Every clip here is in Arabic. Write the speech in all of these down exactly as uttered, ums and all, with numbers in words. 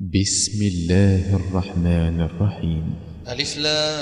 بسم الله الرحمن الرحيم. ألف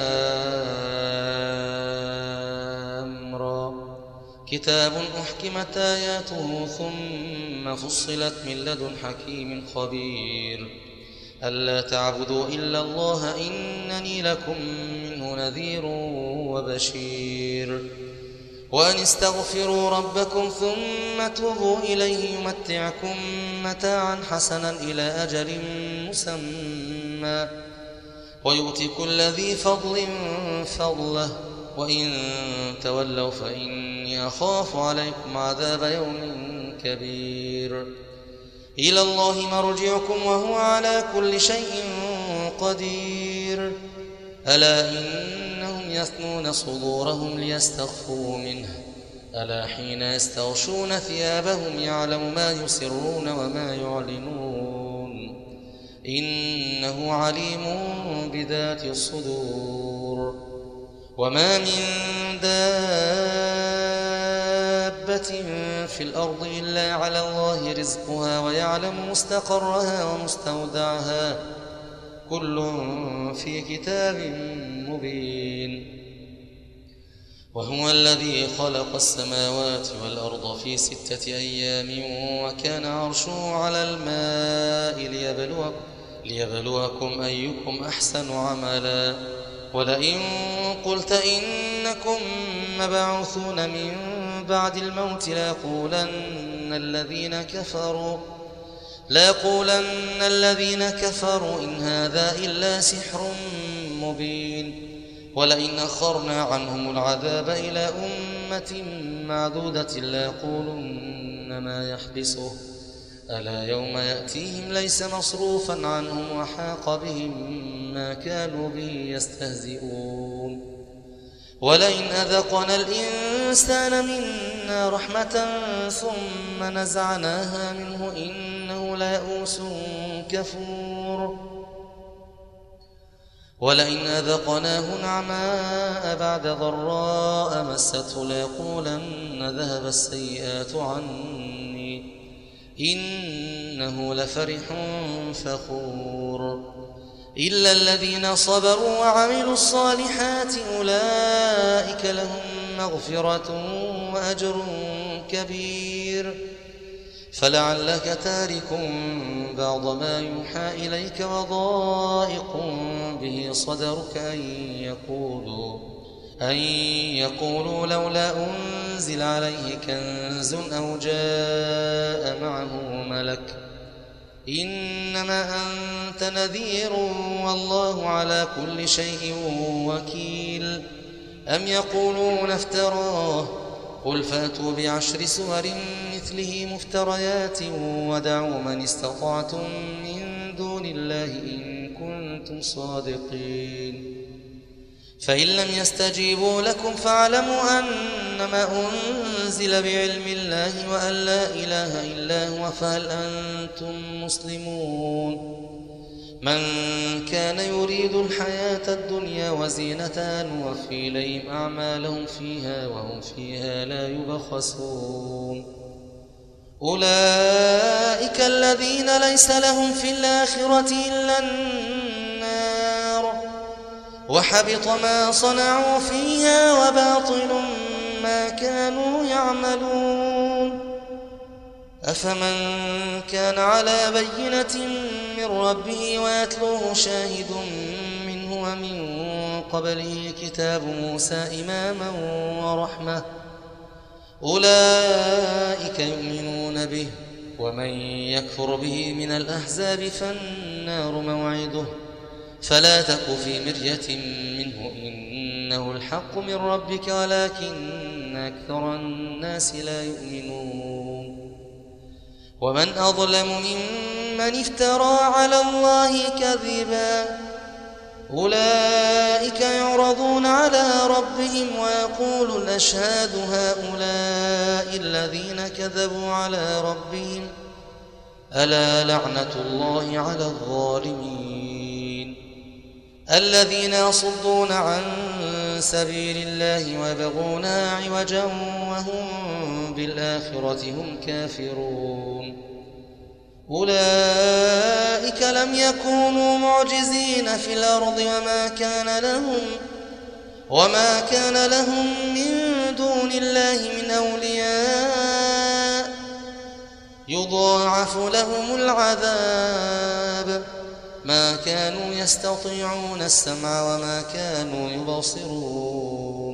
لام را. كتاب أحكمت آياته ثم فصلت من لدن حكيم خبير ألا تعبدوا إلا الله إنني لكم منه نذير وبشير وأن استغفروا ربكم ثم توبوا إليه يمتعكم متاعا حسنا إلى أجل مسمى ويؤتي كل ذي فضل فضله وإن تولوا فإني أخاف عليكم عذاب يوم كبير إلى الله مرجعكم وهو على كل شيء قدير ألا إنهم يثنون صدورهم ليستخفوا منه ألا حين يستغشون ثيابهم يعلم ما يسرون وما يعلنون إنه عليم بذات الصدور وما من دابة في الأرض إلا على الله رزقها ويعلم مستقرها ومستودعها كل في كتاب مبين وهو الذي خلق السماوات والأرض في ستة أيام وكان عرشه على الماء ليبلوكم, ليبلوكم أيكم أحسن عملا ولئن قلت إنكم مبعوثون من بعد الموت ليقولن الذين كفروا ليقولن الذين كفروا إن هذا إلا سحر مبين ولئن أخرنا عنهم العذاب إلى أمة معدودة ليقولن ما يحبسه ألا يوم يأتيهم ليس مصروفا عنهم وحاق بهم ما كانوا به يستهزئون ولئن أذقنا الإنسان منا رحمة ثم نزعناها منه إنه ليئوس كفور ولئن أذقناه نعماء بعد ضراء مسته ليقولن ذهب السيئات عني إنه لفرح فخور إلا الذين صبروا وعملوا الصالحات أولئك لهم مغفرة وأجر كبير فلعلك تارك بعض ما يوحى إليك وضائق به صدرك أن يقولوا, أن يقولوا لولا أنزل عليه كنز أو جاء معه ملك إنما أنت نذير والله على كل شيء وكيل أم يقولون افتراه قل فأتوا بعشر سور مثله مفتريات ودعوا من استطعتم من دون الله إن كنتم صادقين فإن لم يستجيبوا لكم فاعلموا أنما أنزل بعلم الله وأن لا إله إلا هو فهل أنتم مسلمون من كان يريد الحياة الدنيا وزينتها نوفي إليهم أعمالهم فيها وهم فيها لا يبخسون أولئك الذين ليس لهم في الآخرة إلا النار وحبط ما صنعوا فيها وباطل ما كانوا يعملون أفمن كان على بينة من ربه ويتلوه شاهد منه ومن قبله كتاب موسى إماما ورحمة أولئك يؤمنون به ومن يكفر به من الأحزاب فالنار موعده فلا تك في مرية منه إنه الحق من ربك ولكن أكثر الناس لا يؤمنون ومن أظلم ممن افترى على الله كذبا أولئك يعرضون على ربهم ويقول الأشهاد هؤلاء الذين كذبوا على ربهم ألا لعنة الله على الظالمين الذين يصدون عن سبيل الله ويبغونها عوجا وهم بالآخرة هم كافرون أولئك لم يكونوا معجزين في الأرض وما كان لهم وما كان لهم من دون الله من أولياء يضاعف لهم العذاب ما كانوا يستطيعون السمع وما كانوا يبصرون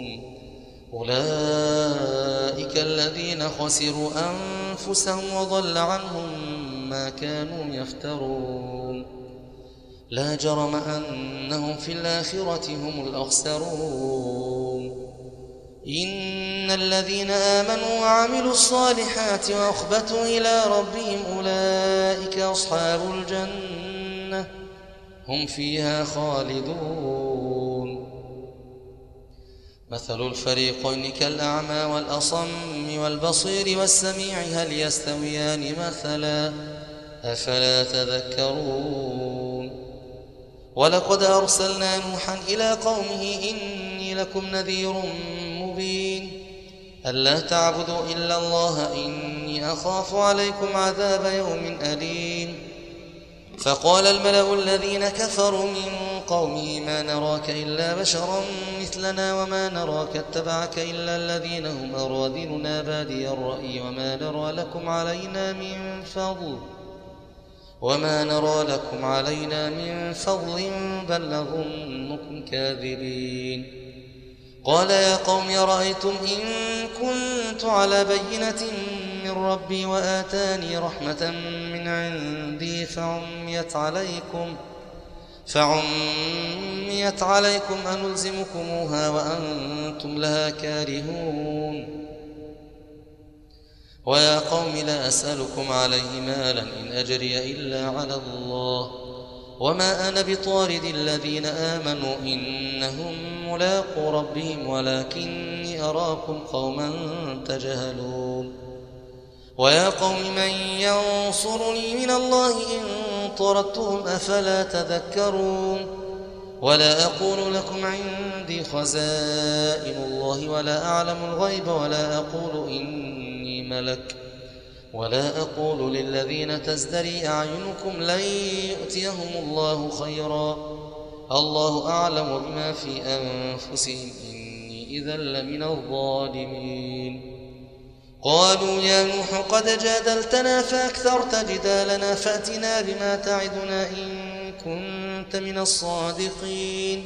أولئك الذين خسروا أنفسهم وضل عنهم ما كانوا يفترون لا جرم أنهم في الآخرة هم الأخسرون إن الذين آمنوا وعملوا الصالحات وأخبتوا إلى ربهم أولئك أصحاب الجنة هم فيها خالدون مثل الفريقين كالأعمى والأصم والبصير والسميع هل يستويان مثلا أفلا تذكرون ولقد أرسلنا نوحا إلى قومه إني لكم نذير مبين ألا تعبدوا إلا الله إني أخاف عليكم عذاب يوم أليم فقال الملأ الذين كفروا من قومه ما نراك إلا بشرا مثلنا وما نراك اتبعك إلا الذين هم أرذلنا بادي الرأي وما نرى لكم علينا من فضل وما نرى لكم علينا من فضل بل نظنكم كاذبين قال يا قوم أرأيتم إن كنت على بينة من ربي وآتاني رحمة من عندي فعميت عليكم فعميت عليكم أنلزمكموها وأنتم لها كارهون ويا قوم لا أسألكم عليه مالا إن أجري إلا على الله وما أنا بطارد الذين آمنوا إنهم ملاقو ربهم ولكني أراكم قوما تجهلون ويا قوم من ينصرني من الله إن طردتهم أفلا تذكرون ولا أقول لكم عندي خزائن الله ولا أعلم الغيب ولا أقول إني ملك ولا أقول للذين تزدري أعينكم لن يؤتيهم الله خيرا الله أعلم بما في أنفسهم إني إذا لمن الظالمين قالوا يا نوح قد جادلتنا فأكثرت جدالنا فأتنا بما تعدنا إن كنت من الصادقين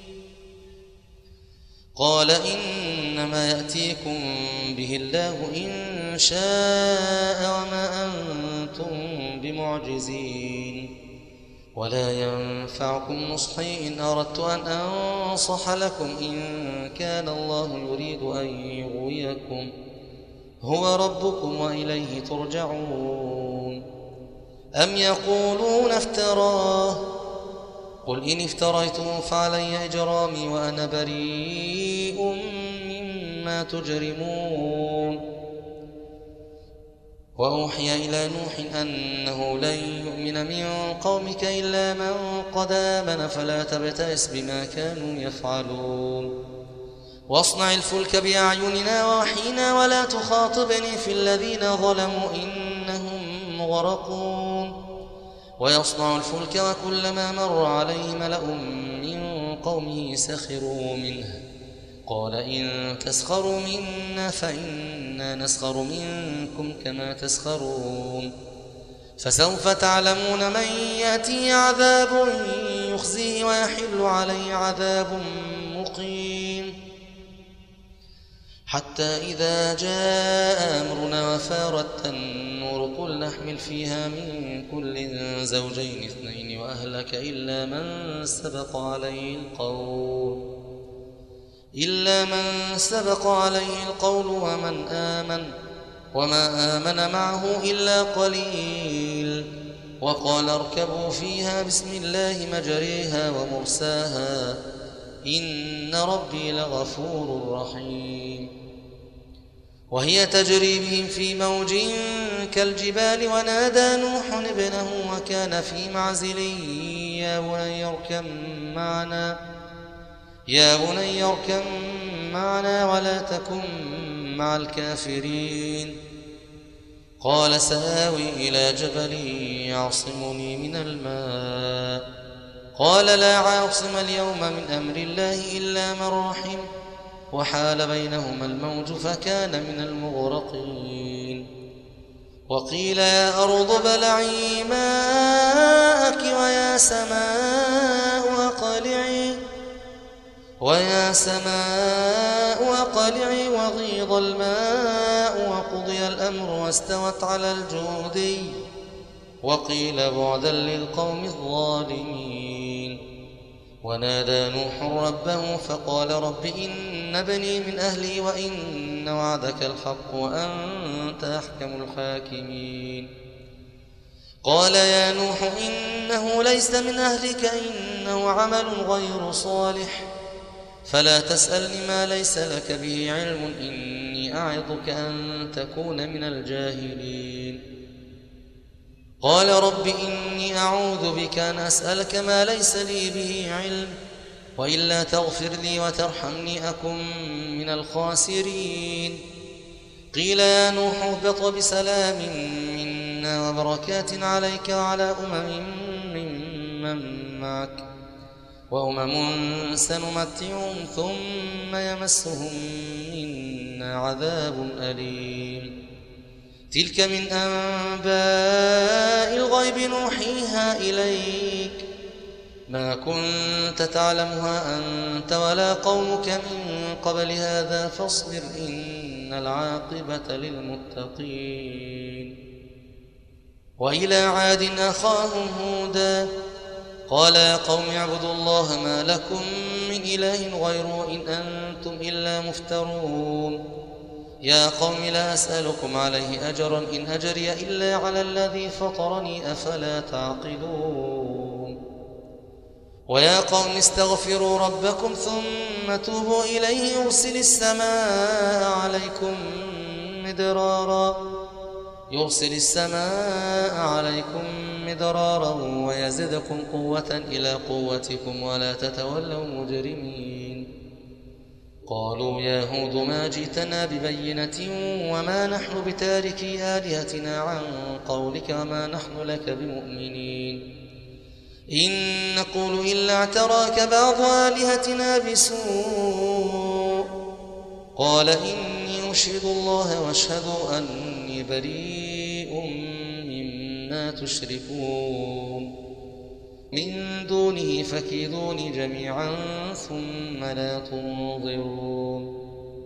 قال إنما يأتيكم به الله إن شاء وما أنتم بمعجزين ولا ينفعكم نصحي إن أردت أن أنصح لكم إن كان الله يريد أن يغويكم هو ربكم وإليه ترجعون أم يقولون افتراه قل إن افتريته فعلي إجرامي وأنا بريء مما تجرمون وأوحي إلى نوح أنه لن يؤمن من قومك إلا من قد آمن فلا تبتئس بما كانوا يفعلون واصنع الفلك بأعيننا ووحينا ولا تخاطبني في الذين ظلموا إنهم مغرقون ويصنع الفلك وكلما مر عليه ملأ من قومه سخروا منه قال إن تسخروا منا فإنا نسخر منكم كما تسخرون فسوف تعلمون من يأتي عذاب يخزيه ويحل عليه عذاب مقيم حتى إذا جاء أمرنا وفارت النور قل نحمل فيها من كل زوجين اثنين وأهلك إلا من سبق عليه القول إلا من سبق عليه القول ومن آمن وما آمن معه إلا قليل وقال اركبوا فيها بسم الله مجريها ومرساها إن ربي لغفور رحيم وهي تجري بهم في موج كالجبال ونادى نوح ابنه وكان في معزل يا بني اركب معنا يا بني اركب معنا ولا تكن مع الكافرين قال سآوي إلى جبل يعصمني من الماء قال لا عاصم اليوم من أمر الله إلا من رحم وحال بينهما الموج فكان من المغرقين وقيل يا أرض بلعي ماءك ويا سماء أقلعي ويا سماء أقلعي وغيض الماء وقضي الأمر واستوت على الجودي وقيل بعدا للقوم الظالمين ونادى نوح ربه فقال رب إن ابني من أهلي وإن وعدك الحق وأنت أحكم الحاكمين قال يا نوح إنه ليس من أهلك إنه عمل غير صالح فلا تسألني ما ليس لك به علم إني أعظك أن تكون من الجاهلين قال رب إني أعوذ بك أن أسألك ما ليس لي به علم وإلا تغفر لي وترحمني أكن من الخاسرين قيل يا نوح اهبط بسلام منا وبركات عليك وعلى أمم ممن معك وأمم سنمتعهم ثم يمسهم منا عذاب أليم تلك من أنباء الغيب نوحيها إليك ما كنت تعلمها أنت ولا قومك من قبل هذا فاصبر إن العاقبة للمتقين وإلى عاد أخاهم هودا قال يا قوم اعبدوا الله ما لكم من إله غيره إن أنتم إلا مفترون يا قوم لا أسألكم عليه أجرا إن أجري إلا على الذي فطرني أفلا تعقلون ويا قوم استغفروا ربكم ثم توبوا إليه يرسل السماء عليكم مدرارا يرسل السماء عليكم مدرارا ويزدكم قوة إلى قوتكم ولا تتولوا مجرمين قالوا يا هود ما جئتنا ببينة وما نحن بتاركي آلهتنا عن قولك وما نحن لك بمؤمنين إن نقول إلا اعتراك بعض آلهتنا بسوء قال إني أشهد الله واشهدوا أني بريء مما تشركون من دونه فكيدوني جميعا ثم لا تنظرون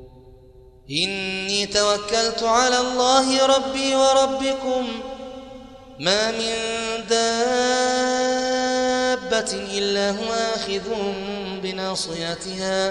إني توكلت على الله ربي وربكم ما من دابة إلا هو آخذ بناصيتها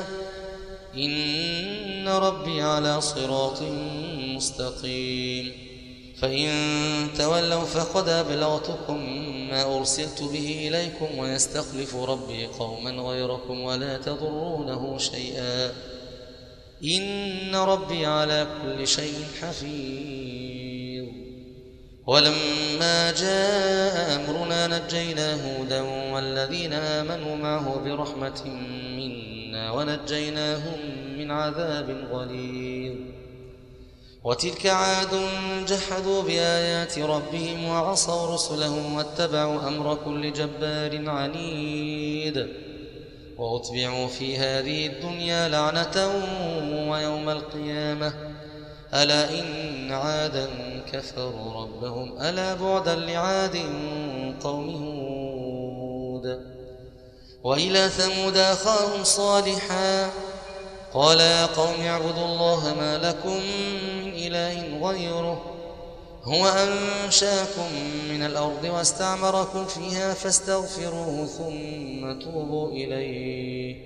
إن ربي على صراط مستقيم فإن تولوا فقد أبلغتكم ما أرسلت به إليكم ويستخلف ربي قوما غيركم ولا تضرونه شيئا إن ربي على كل شيء حفيظ ولما جاء أمرنا نجينا هودا والذين آمنوا معه برحمة منا ونجيناهم من عذاب غليظ وتلك عاد جحدوا بآيات ربهم وعصوا رسله واتبعوا أمر كل جبار عنيد وأتبعوا في هذه الدنيا لعنة ويوم القيامة ألا إن عادا كفروا ربهم ألا بعدا لعاد قوم هود وإلى ثمود أخاهم صالحا قال يا قوم اعبدوا الله ما لكم من إله غيره هو أنشاكم من الأرض واستعمركم فيها فاستغفروه ثم توبوا إليه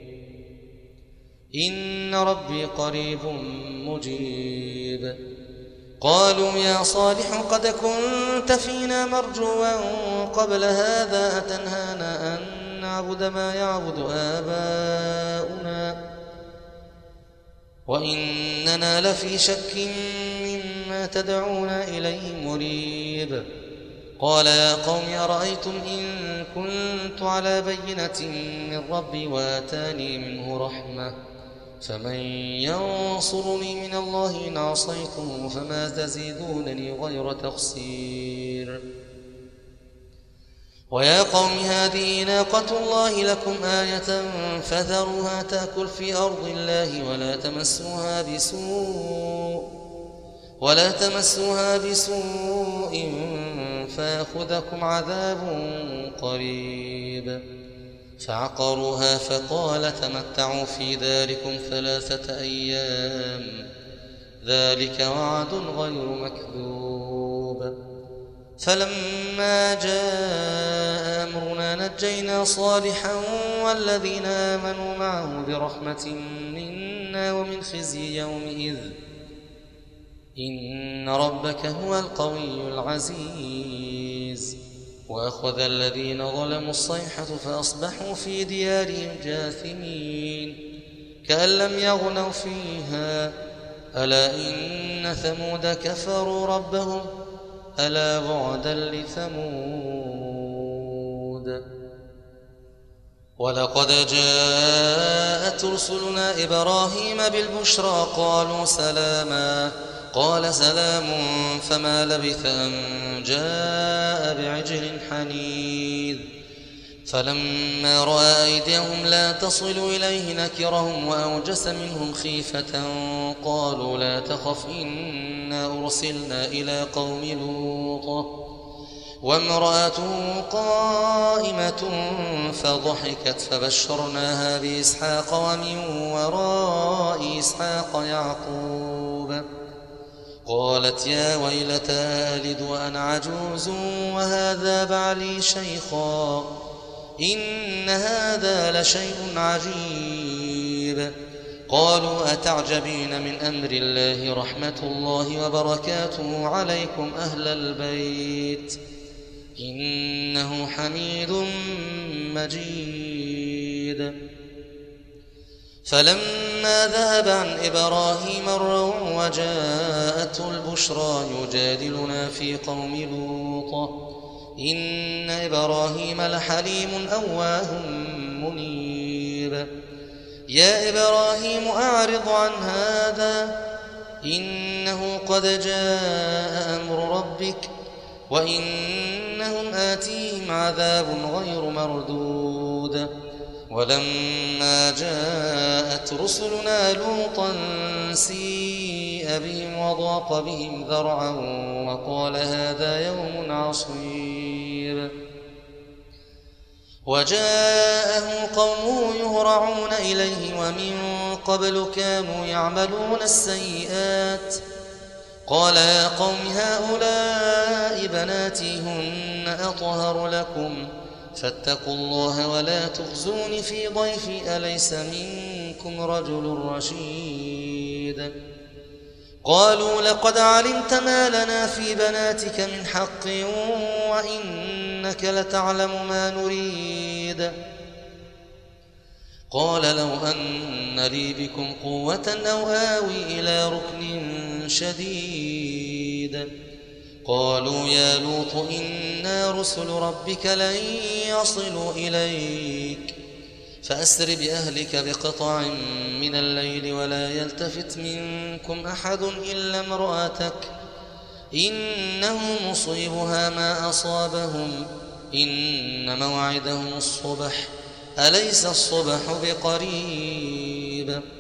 إن ربي قريب مجيب قالوا يا صالح قد كنت فينا مرجوا قبل هذا أتنهانا أن نعبد ما يعبد آباؤنا وإننا لفي شك مما تدعونا إليه مريب قال يا قوم أرأيتم إن كنت على بينة من ربي وآتاني منه رحمة فمن ينصرني من الله إن عصيته فما تزيدونني غير تخسير ويا قوم هذه ناقة الله لكم آية فذروها تأكل في أرض الله ولا تمسوها بسوء ولا تمسوها بسوء فيأخذكم عذاب قريب فعقروها فقال تمتعوا في داركم ثلاثة أيام ذلك وعد غير مكذوب فلما جاء أمرنا نجينا صالحا والذين آمنوا معه برحمة منا ومن خزي يومئذ إن ربك هو القوي العزيز وأخذ الذين ظلموا الصيحة فأصبحوا في ديارهم جاثمين كأن لم يغنوا فيها ألا إن ثمود كفروا ربهم ألا بعدا لثمود ولقد جاءت رسلنا إبراهيم بالبشرى قالوا سلاما قال سلام فما لبث أن جاء بعجل حنيذ فلما رأى أيديهم لا تصل إليه نكرهم وأوجس منهم خيفة قالوا لا تخف إنا أرسلنا إلى قوم لوط وامرأته قائمة فضحكت فبشرناها بإسحاق ومن وراء إسحاق يعقوب قالت يا ويلتى ألد وأنا عجوز وهذا بعلي شيخا إن هذا لشيء عجيب قالوا أتعجبين من أمر الله رحمة الله وبركاته عليكم أهل البيت إنه حميد مجيد فلما ذهب عن إبراهيم الروع وجاءته البشرى يجادلنا في قوم لوط إن إبراهيم لحليم أواه منيب يا إبراهيم أعرض عن هذا إنه قد جاء أمر ربك وإنهم آتيهم عذاب غير مردود ولما جاءت رسلنا لوطا سيء بهم وضاق بهم ذرعا وقال هذا يوم عصيب وجاءه قومه يهرعون إليه ومن قبل كانوا يعملون السيئات قال يا قوم هؤلاء بناتي هن أطهر لكم فاتقوا الله ولا تخزون في ضيفي أليس منكم رجل رشيد قالوا لقد علمت ما لنا في بناتك من حق وإنك لتعلم ما نريد قال لو أن لي بكم قوة أو آوي إلى ركن شديد قالوا يا لوط إنا رسل ربك لن يصلوا إليك فأسر بأهلك بقطع من الليل ولا يلتفت منكم أحد إلا امرأتك إنه مصيبها ما أصابهم إن موعدهم الصبح أليس الصبح بقريب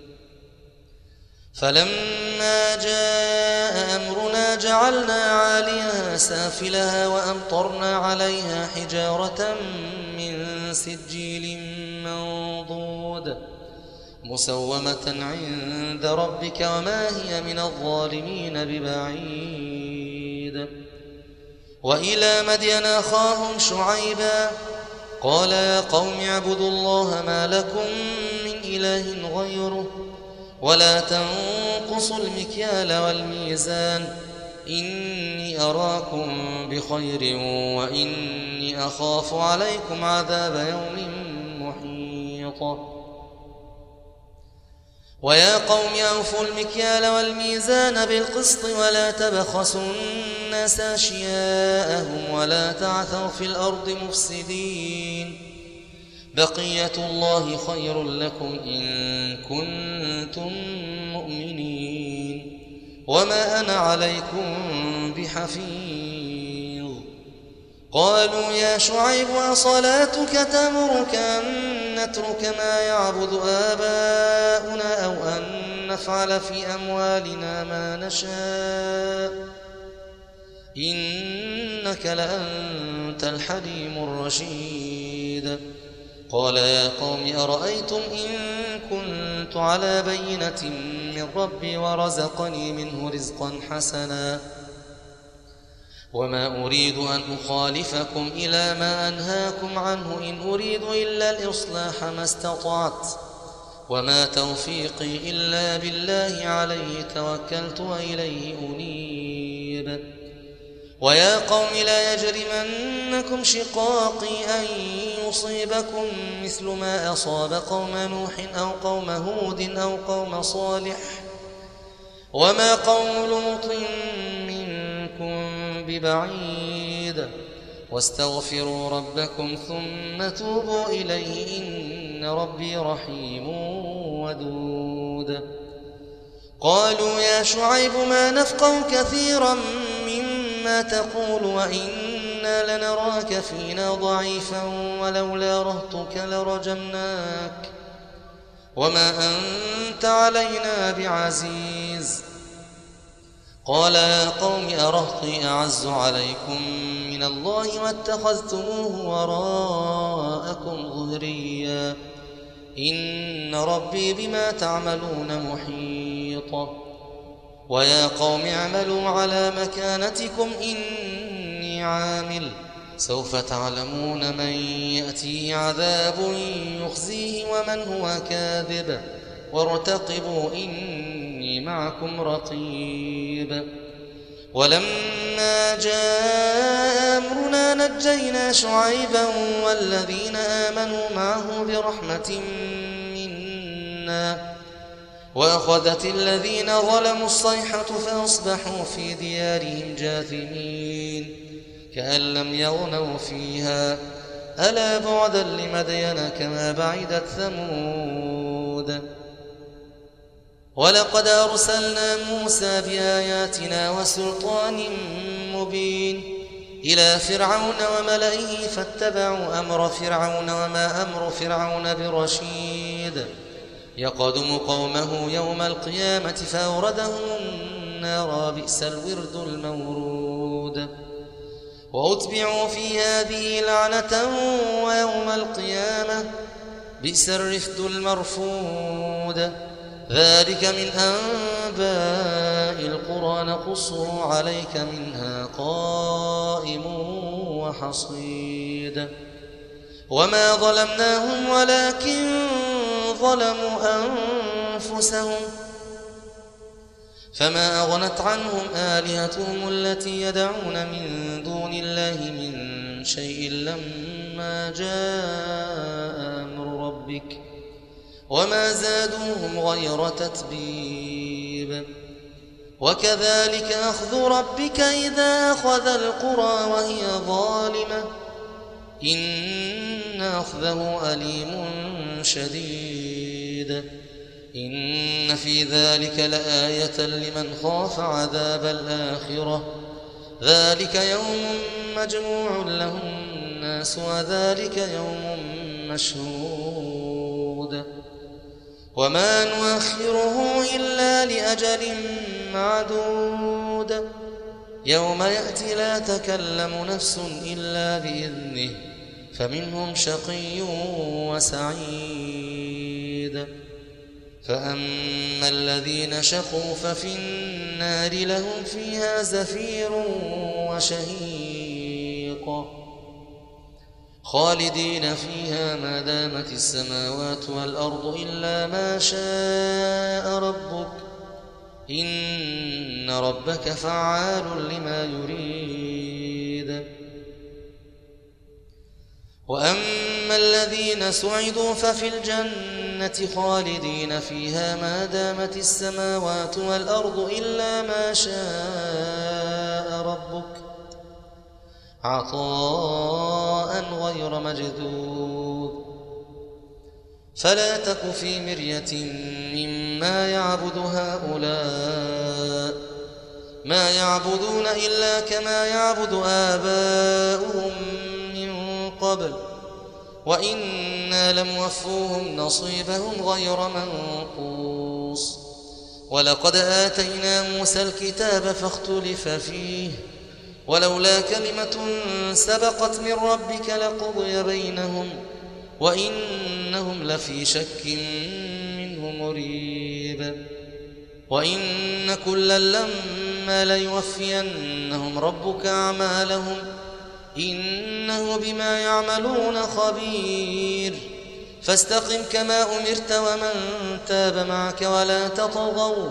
فلما جاء أمرنا جعلنا عاليها سافلها وأمطرنا عليها حجارة من سجيل منضود مسومة عند ربك وما هي من الظالمين ببعيد وإلى مدين أخاهم شعيبا قال يا قوم اعبدوا الله ما لكم من إله غيره ولا تنقصوا المكيال والميزان إني أراكم بخير وإني أخاف عليكم عذاب يوم محيط ويا قوم أوفوا المكيال والميزان بالقسط ولا تبخسوا الناس أشياءهم ولا تعثوا في الأرض مفسدين بقية الله خير لكم إن كنتم مؤمنين وما أنا عليكم بحفيظ. قالوا يا شعيب أصلاتك تأمرك أن نترك ما يعبد آباؤنا أو أن نفعل في أموالنا ما نشاء إنك لأنت الحليم الرشيد. قال يا قوم أرأيتم إن كنت على بينة من ربي ورزقني منه رزقا حسنا وما أريد أن أخالفكم إلى ما أنهاكم عنه إن أريد إلا الإصلاح ما استطعت وما توفيقي إلا بالله عليه توكلت وإليه أنيب. ويا قوم لا يجرمنكم شقاقي أن يصيبكم مثل ما أصاب قوم نوح أو قوم هود أو قوم صالح وما قوم لوط منكم ببعيد واستغفروا ربكم ثم توبوا إليه إن ربي رحيم ودود. قالوا يا شعيب ما نفقه كثيرا مما تقول وإنا لنراك فينا ضعيفا ولولا رهطك لرجمناك وما أنت علينا بعزيز. قال يا قوم أرهطي أعز عليكم من الله واتخذتموه وراءكم ظهريا إن ربي بما تعملون محيط. ويا قوم اعملوا على مكانتكم إني عامل سوف تعلمون من يأتيه عذاب يخزيه ومن هو كاذب وارتقبوا إني معكم رقيب. ولما جاء أمرنا نجينا شعيبا والذين آمنوا معه برحمة منا وأخذت الذين ظلموا الصيحة فأصبحوا في ديارهم جاثمين كأن لم يغنوا فيها ألا بعدا لمدين كما بعدت ثمود. ولقد أرسلنا موسى بآياتنا وسلطان مبين إلى فرعون وملئه فاتبعوا أمر فرعون وما أمر فرعون برشيد يقدم قومه يوم القيامة فأوردهم النار بئس الورد المورود. وأتبعوا في هذه لعنة ويوم القيامة بئس الرفد المرفود. ذلك من أنباء القرى نقصه عليك منها قائم وحصيد. وما ظلمناهم ولكن ظلموا أنفسهم فما أغنت عنهم آلهتهم التي يدعون من دون الله من شيء لما جاء أمر ربك وما زادوهم غير تتبيب. وكذلك أخذ ربك إذا أخذ القرى وهي ظالمة إن أخذه أليم شديد. إن في ذلك لآية لمن خاف عذاب الآخرة ذلك يوم مجموع له الناس وذلك يوم مشهود. وما نؤخره إلا لأجل معدود يوم يأتي لا تكلم نفس إلا بإذنه فمنهم شقي وسعيد. فأما الذين شقوا ففي النار لهم فيها زفير وشهيق خالدين فيها ما دامت السماوات والأرض إلا ما شاء ربك إن ربك فعال لما يريد. وأما الذين سعدوا ففي الجنة خالدين فيها ما دامت السماوات والأرض إلا ما شاء ربك عطاء غير مجدود فلا تك في مرية مما يعبد هؤلاء ما يعبدون إلا كما يعبد آباؤهم من قبل وإنا لموفوهم نصيبهم غير منقوص ولقد آتينا موسى الكتاب فاختلف فيه ولولا كلمة سبقت من ربك لقضي بينهم وإنهم لفي شك منه مريب وإن كلا لما ليوفينهم ربك أعمالهم إنه بما يعملون خبير فاستقم كما أمرت ومن تاب معك ولا تطغوا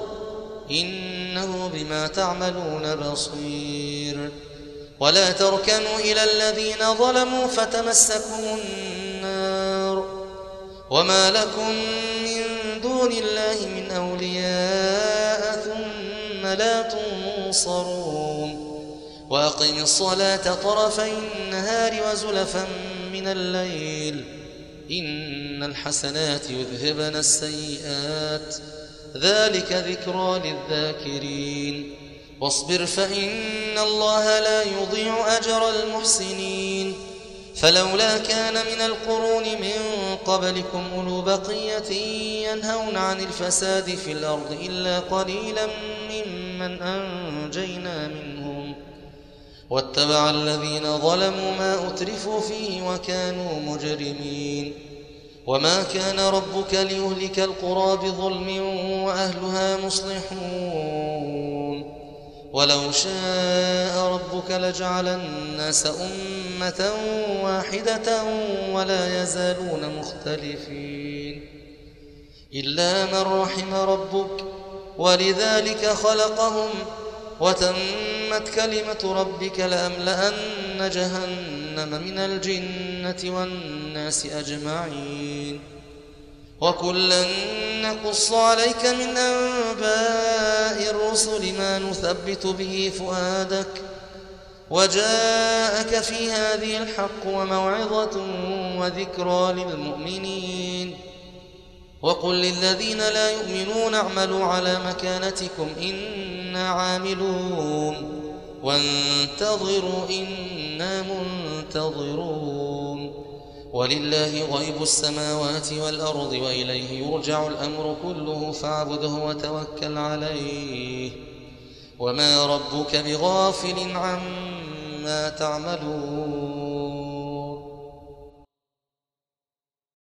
إنه بما تعملون بصير ولا تركنوا إلى الذين ظلموا فتمسكم النار وما لكم من دون الله من أولياء ثم لا تنصرون وأقم الصلاة طرفي النهار وزلفا من الليل إن الحسنات يذهبن السيئات ذلك ذكرى للذاكرين واصبر فإن الله لا يضيع أجر المحسنين فلولا كان من القرون من قبلكم أولو بقية ينهون عن الفساد في الأرض إلا قليلا ممن أنجينا منهم واتبع الذين ظلموا ما أترفوا فيه وكانوا مجرمين وما كان ربك ليهلك القرى بظلم وأهلها مصلحون ولو شاء ربك لجعل الناس أمة واحدة ولا يزالون مختلفين إلا من رحم ربك ولذلك خلقهم وتمت كلمة ربك لأملأن جهنم من الجنة والناس أجمعين وكلا نقص عليك من أنباء الرسل ما نثبت به فؤادك وجاءك في هذه الحق وموعظة وذكرى للمؤمنين وقل للذين لا يؤمنون اعملوا على مكانتكم إنا عاملون وانتظروا إنا منتظرون ولله غيب السماوات والأرض وإليه يرجع الأمر كله فاعبده وتوكل عليه وما ربك بغافل عما تعملون